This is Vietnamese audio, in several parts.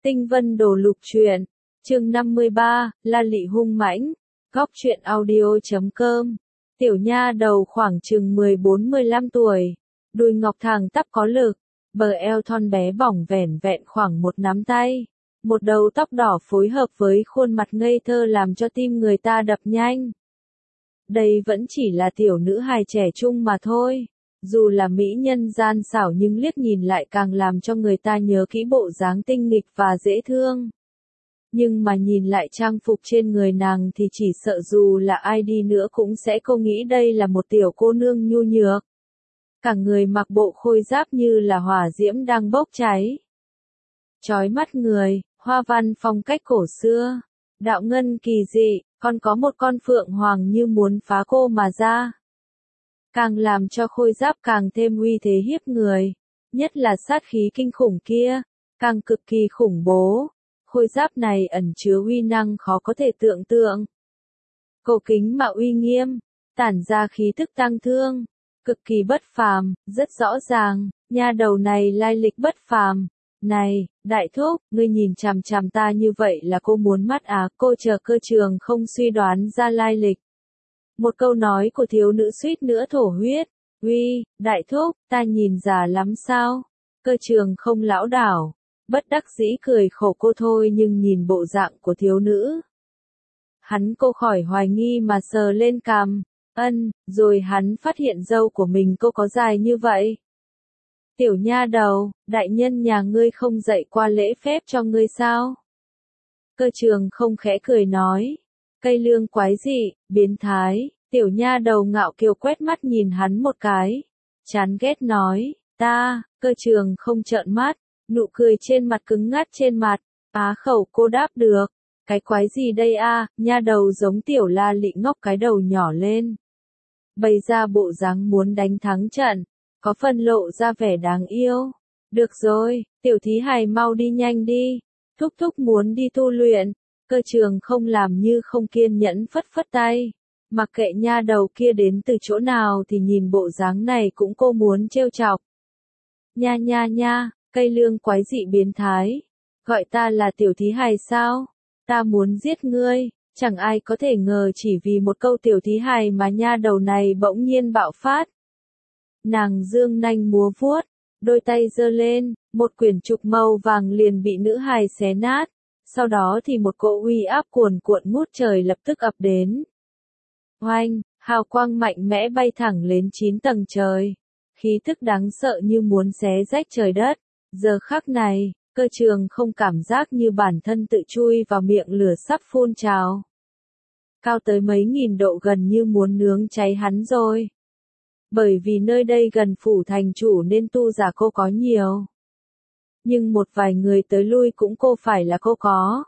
Tinh Vân Đồ Lục Truyện, chương 53, La Lị hung mãnh, góc truyện audio.com. Tiểu nha đầu khoảng chừng 14-15 tuổi, đùi ngọc thẳng tắp có lực, bờ eo thon bé bỏng vẻn vẹn khoảng một nắm tay, một đầu tóc đỏ phối hợp với khuôn mặt ngây thơ làm cho tim người ta đập nhanh. Đây vẫn chỉ là tiểu nữ hài trẻ trung mà thôi. Dù là mỹ nhân gian xảo nhưng liếc nhìn lại càng làm cho người ta nhớ kỹ bộ dáng tinh nghịch và dễ thương. Nhưng mà nhìn lại trang phục trên người nàng thì chỉ sợ dù là ai đi nữa cũng sẽ cô nghĩ đây là một tiểu cô nương nhu nhược. Cả người mặc bộ khôi giáp như là hỏa diễm đang bốc cháy. Chói mắt người, hoa văn phong cách cổ xưa, đạo ngân kỳ dị, còn có một con phượng hoàng như muốn phá cô mà ra. Càng làm cho khôi giáp càng thêm uy thế hiếp người, nhất là sát khí kinh khủng kia, càng cực kỳ khủng bố. Khôi giáp này ẩn chứa uy năng khó có thể tưởng tượng. Cổ kính mà uy nghiêm, tản ra khí tức tang thương, cực kỳ bất phàm, rất rõ ràng, nha đầu này lai lịch bất phàm. Này, đại thúc, ngươi nhìn chằm chằm ta như vậy là cô muốn mắt à? Cô chờ Cơ Trường không suy đoán ra lai lịch. Một câu nói của thiếu nữ suýt nữa thổ huyết. Uy, đại thúc, ta nhìn già lắm sao? Cơ Trường không lão đảo, bất đắc dĩ cười khổ cô thôi, nhưng nhìn bộ dạng của thiếu nữ, hắn cô khỏi hoài nghi mà sờ lên cằm. Rồi hắn phát hiện râu của mình cô có dài như vậy. Tiểu nha đầu, đại nhân nhà ngươi không dạy qua lễ phép cho ngươi sao? Cơ Trường không khẽ cười nói. Cây lương quái dị, biến thái. Tiểu nha đầu ngạo kiều quét mắt nhìn hắn một cái, chán ghét nói, Cơ Trường không trợn mắt, nụ cười trên mặt cứng ngắt trên mặt, á khẩu cô đáp được, cái quái gì đây a? Nha đầu giống tiểu La Lị ngóc cái đầu nhỏ lên, bày ra bộ dáng muốn đánh thắng trận, có phần lộ ra vẻ đáng yêu. Được rồi, tiểu thí hài mau đi nhanh đi, thúc thúc muốn đi tu luyện. Cơ Trường không làm như không kiên nhẫn phất phất tay. Mặc kệ nha đầu kia đến từ chỗ nào thì nhìn bộ dáng này cũng cô muốn trêu chọc. Nha, cây lương quái dị biến thái. Gọi ta là tiểu thí hài sao? Ta muốn giết ngươi. Chẳng ai có thể ngờ chỉ vì một câu tiểu thí hài mà nha đầu này bỗng nhiên bạo phát. Nàng dương nanh múa vuốt, đôi tay giơ lên, một quyển trục màu vàng liền bị nữ hài xé nát. Sau đó thì một cỗ uy áp cuồn cuộn ngút trời lập tức ập đến. Oanh, hào quang mạnh mẽ bay thẳng lên 9 tầng trời. Khí tức đáng sợ như muốn xé rách trời đất. Giờ khắc này, Cơ Trường không cảm giác như bản thân tự chui vào miệng lửa sắp phun trào. Cao tới mấy nghìn độ gần như muốn nướng cháy hắn rồi. Bởi vì nơi đây gần phủ thành chủ nên tu giả cô có nhiều. Nhưng một vài người tới lui cũng cô phải là cô có.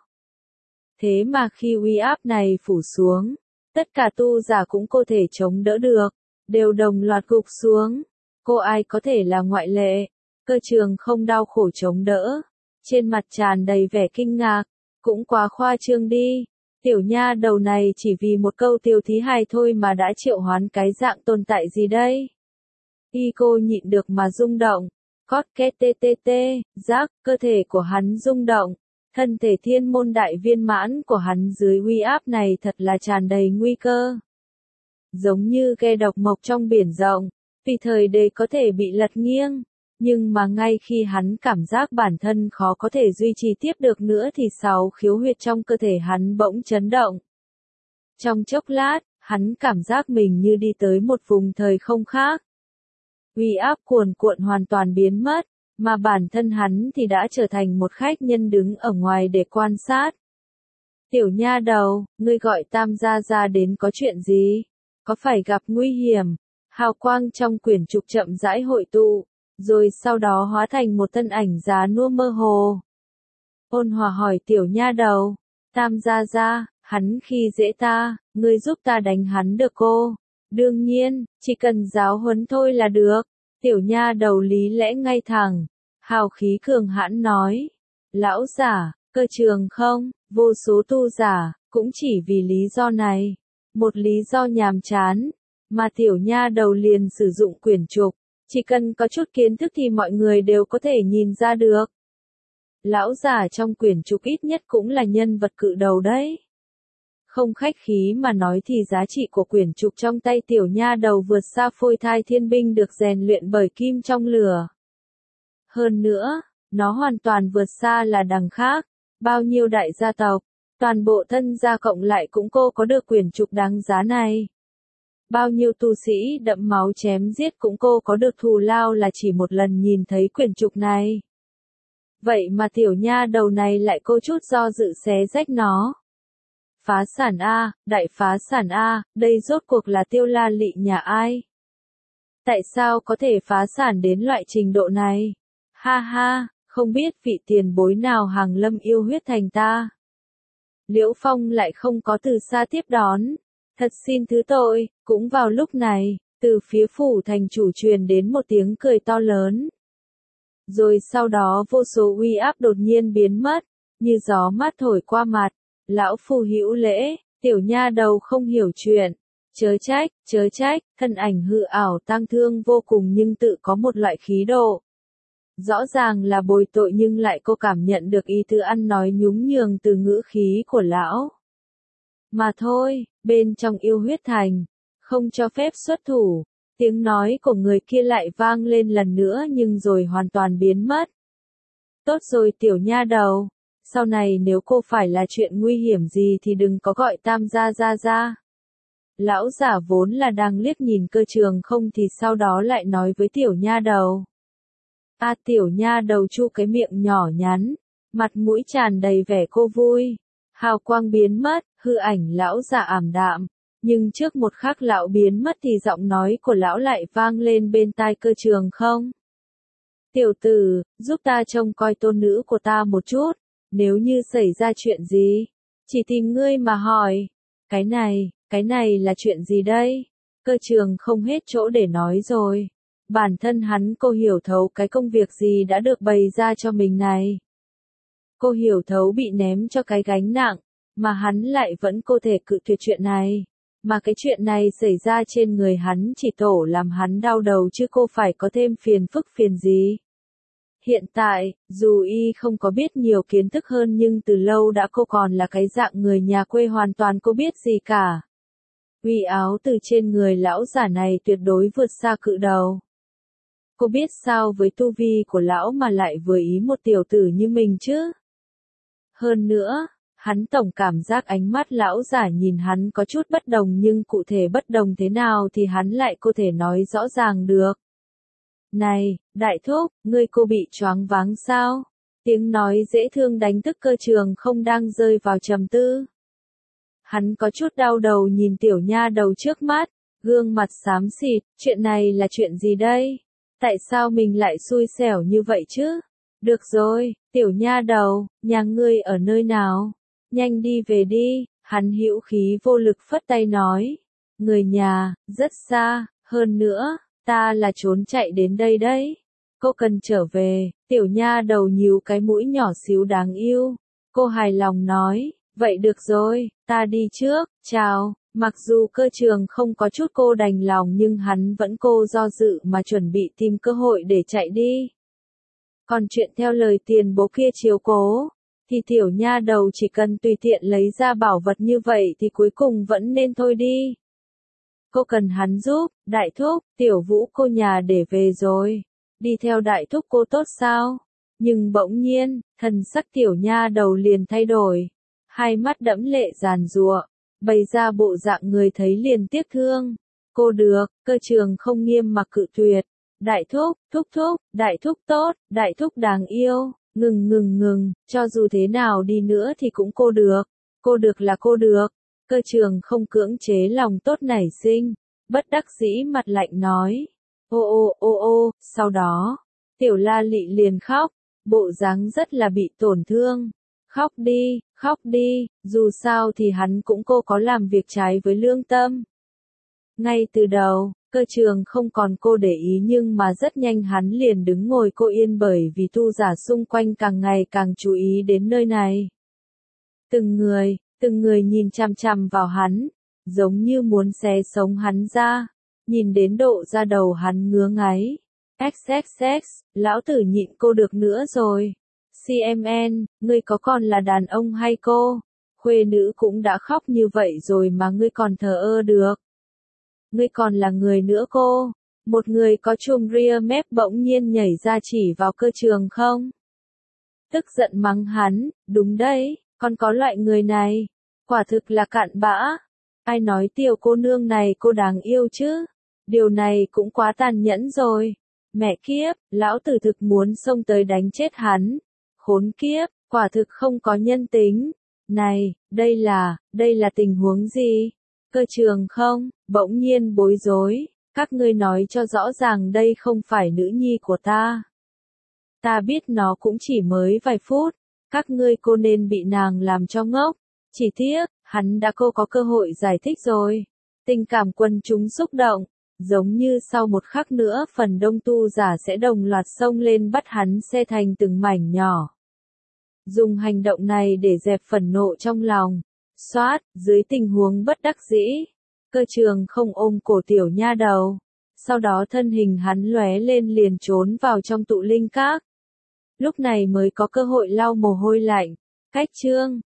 Thế mà khi uy áp này phủ xuống, tất cả tu giả cũng cô thể chống đỡ được, đều đồng loạt gục xuống. Cô ai có thể là ngoại lệ. Cơ Trường không đau khổ chống đỡ, trên mặt tràn đầy vẻ kinh ngạc, cũng quá khoa trương đi. Tiểu nha đầu này chỉ vì một câu tiểu thí hài thôi mà đã triệu hoán cái dạng tồn tại gì đây? Cô nhịn được mà rung động, cót két tê, giác, cơ thể của hắn rung động. Thân thể thiên môn đại viên mãn của hắn dưới uy áp này thật là tràn đầy nguy cơ. Giống như ghe độc mộc trong biển rộng, tùy thời đều có thể bị lật nghiêng. Nhưng mà ngay khi hắn cảm giác bản thân khó có thể duy trì tiếp được nữa thì 6 khiếu huyệt trong cơ thể hắn bỗng chấn động. Trong chốc lát, hắn cảm giác mình như đi tới một vùng thời không khác. Uy áp cuồn cuộn hoàn toàn biến mất. Mà bản thân hắn thì đã trở thành một khách nhân đứng ở ngoài để quan sát. Tiểu nha đầu, ngươi gọi Tam gia ra đến có chuyện gì? Có phải gặp nguy hiểm? Hào quang trong quyển trục chậm rãi hội tụ, rồi sau đó hóa thành một thân ảnh già nua mơ hồ. Ôn Hòa hỏi tiểu nha đầu, Tam gia ra, hắn khi dễ ta, ngươi giúp ta đánh hắn được cô? Đương nhiên, chỉ cần giáo huấn thôi là được. Tiểu nha đầu lý lẽ ngay thẳng, hào khí cường hãn nói. Lão giả, Cơ Trường không, vô số tu giả, cũng chỉ vì lý do này. Một lý do nhàm chán, mà tiểu nha đầu liền sử dụng quyển trục. Chỉ cần có chút kiến thức thì mọi người đều có thể nhìn ra được. Lão già trong quyển trục ít nhất cũng là nhân vật cự đầu đấy. Không khách khí mà nói thì giá trị của quyển trục trong tay tiểu nha đầu vượt xa phôi thai thiên binh được rèn luyện bởi kim trong lửa. Hơn nữa, nó hoàn toàn vượt xa là đằng khác. Bao nhiêu đại gia tộc, toàn bộ thân gia cộng lại cũng cô có được quyển trục đáng giá này. Bao nhiêu tu sĩ đẫm máu chém giết cũng cô có được thù lao là chỉ một lần nhìn thấy quyển trục này. Vậy mà tiểu nha đầu này lại cô chút do dự xé rách nó. Phá sản A, đại phá sản A, đây rốt cuộc là Tiêu La Lị nhà ai? Tại sao có thể phá sản đến loại trình độ này? Ha ha, không biết vị tiền bối nào hàng lâm yêu huyết thành ta. Liễu Phong lại không có từ xa tiếp đón. Thật xin thứ tội, cũng vào lúc này, từ phía phủ thành chủ truyền đến một tiếng cười to lớn. Rồi sau đó vô số uy áp đột nhiên biến mất, như gió mát thổi qua mặt. Lão phu hữu lễ, tiểu nha đầu không hiểu chuyện. Chớ trách, thân ảnh hư ảo tang thương vô cùng nhưng tự có một loại khí độ. Rõ ràng là bồi tội nhưng lại cô cảm nhận được ý tứ ăn nói nhún nhường từ ngữ khí của lão. Mà thôi, bên trong yêu huyết thành, không cho phép xuất thủ, tiếng nói của người kia lại vang lên lần nữa nhưng rồi hoàn toàn biến mất. Tốt rồi tiểu nha đầu, sau này nếu cô phải là chuyện nguy hiểm gì thì đừng có gọi Tam gia ra. Lão giả vốn là đang liếc nhìn Cơ Trường không thì sau đó lại nói với tiểu nha đầu. Tiểu nha đầu chu cái miệng nhỏ nhắn, mặt mũi tràn đầy vẻ cô vui. Hào quang biến mất, hư ảnh lão giả ảm đạm, nhưng trước một khắc lão biến mất thì giọng nói của lão lại vang lên bên tai Cơ Trường không. Tiểu tử, giúp ta trông coi tôn nữ của ta một chút, nếu như xảy ra chuyện gì, chỉ tìm ngươi mà hỏi. Cái này là chuyện gì đây? Cơ Trường không hết chỗ để nói rồi. Bản thân hắn cô hiểu thấu cái công việc gì đã được bày ra cho mình này. Cô hiểu thấu bị ném cho cái gánh nặng, mà hắn lại vẫn có thể cự tuyệt chuyện này. Mà cái chuyện này xảy ra trên người hắn chỉ tổ làm hắn đau đầu chứ cô phải có thêm phiền phức phiền gì. Hiện tại, dù y không có biết nhiều kiến thức hơn nhưng từ lâu đã cô còn là cái dạng người nhà quê hoàn toàn cô biết gì cả. Uy áo từ trên người lão giả này tuyệt đối vượt xa cự đầu. Cô biết sao với tu vi của lão mà lại vừa ý một tiểu tử như mình chứ? Hơn nữa, hắn tổng cảm giác ánh mắt lão giả nhìn hắn có chút bất đồng nhưng cụ thể bất đồng thế nào thì hắn lại có thể nói rõ ràng được. Này, đại thúc, ngươi cô bị choáng váng sao? Tiếng nói dễ thương đánh thức Cơ Trường không đang rơi vào trầm tư. Hắn có chút đau đầu nhìn tiểu nha đầu trước mắt, gương mặt xám xịt, chuyện này là chuyện gì đây? Tại sao mình lại xui xẻo như vậy chứ? Được rồi, tiểu nha đầu, nhà ngươi ở nơi nào? Nhanh đi về đi, hắn hữu khí vô lực phất tay nói. Người nhà, rất xa, hơn nữa, ta là trốn chạy đến đây đấy. Cô cần trở về, tiểu nha đầu nhíu cái mũi nhỏ xíu đáng yêu. Cô hài lòng nói, vậy được rồi, ta đi trước, chào. Mặc dù Cơ Trường không có chút cô đành lòng nhưng hắn vẫn cô do dự mà chuẩn bị tìm cơ hội để chạy đi. Còn chuyện theo lời tiền bố kia chiếu cố, thì tiểu nha đầu chỉ cần tùy tiện lấy ra bảo vật như vậy thì cuối cùng vẫn nên thôi đi. Cô cần hắn giúp, đại thúc, tiểu vũ cô nhà để về rồi. Đi theo đại thúc cô tốt sao? Nhưng bỗng nhiên, thần sắc tiểu nha đầu liền thay đổi. Hai mắt đẫm lệ giàn giụa, bày ra bộ dạng người thấy liền tiếc thương. Cô được, Cơ Trường không nghiêm mặc cự tuyệt. Đại thúc, thúc, đại thúc tốt, đại thúc đáng yêu, ngừng, cho dù thế nào đi nữa thì cũng cô được là cô được. Cơ Trường không cưỡng chế lòng tốt nảy sinh, bất đắc dĩ mặt lạnh nói. Ô, sau đó, tiểu La Lị liền khóc, bộ dáng rất là bị tổn thương. Khóc đi, dù sao thì hắn cũng cô có làm việc trái với lương tâm. Ngay từ đầu, Cơ Trường không còn cô để ý nhưng mà rất nhanh hắn liền đứng ngồi cô yên bởi vì tu giả xung quanh càng ngày càng chú ý đến nơi này. Từng người nhìn chằm chằm vào hắn, giống như muốn xé sống hắn ra, nhìn đến độ da đầu hắn ngứa ngáy. XXX, lão tử nhịn cô được nữa rồi. CMN, ngươi có còn là đàn ông hay cô? Khuê nữ cũng đã khóc như vậy rồi mà ngươi còn thờ ơ được. Ngươi còn là người nữa cô. Một người có chùm ria mép bỗng nhiên nhảy ra chỉ vào Cơ Trường không. Tức giận mắng hắn, đúng đấy, còn có loại người này. Quả thực là cặn bã. Ai nói tiểu cô nương này cô đáng yêu chứ? Điều này cũng quá tàn nhẫn rồi. Mẹ kiếp, lão tử thực muốn xông tới đánh chết hắn. Khốn kiếp, quả thực không có nhân tính. Này, đây là tình huống gì? Cơ Trường không, bỗng nhiên bối rối. Các ngươi nói cho rõ ràng đây không phải nữ nhi của ta. Ta biết nó cũng chỉ mới vài phút. Các ngươi cô nên bị nàng làm cho ngốc. Chỉ tiếc, hắn đã có cơ hội giải thích rồi. Tình cảm quần chúng xúc động. Giống như sau một khắc nữa phần đông tu giả sẽ đồng loạt xông lên bắt hắn xe thành từng mảnh nhỏ. Dùng hành động này để dẹp phẫn nộ trong lòng. Xoát, dưới tình huống bất đắc dĩ. Cơ Trường không ôm cổ tiểu nha đầu. Sau đó thân hình hắn lóe lên liền trốn vào trong tụ linh các. Lúc này mới có cơ hội lau mồ hôi lạnh. Cách chương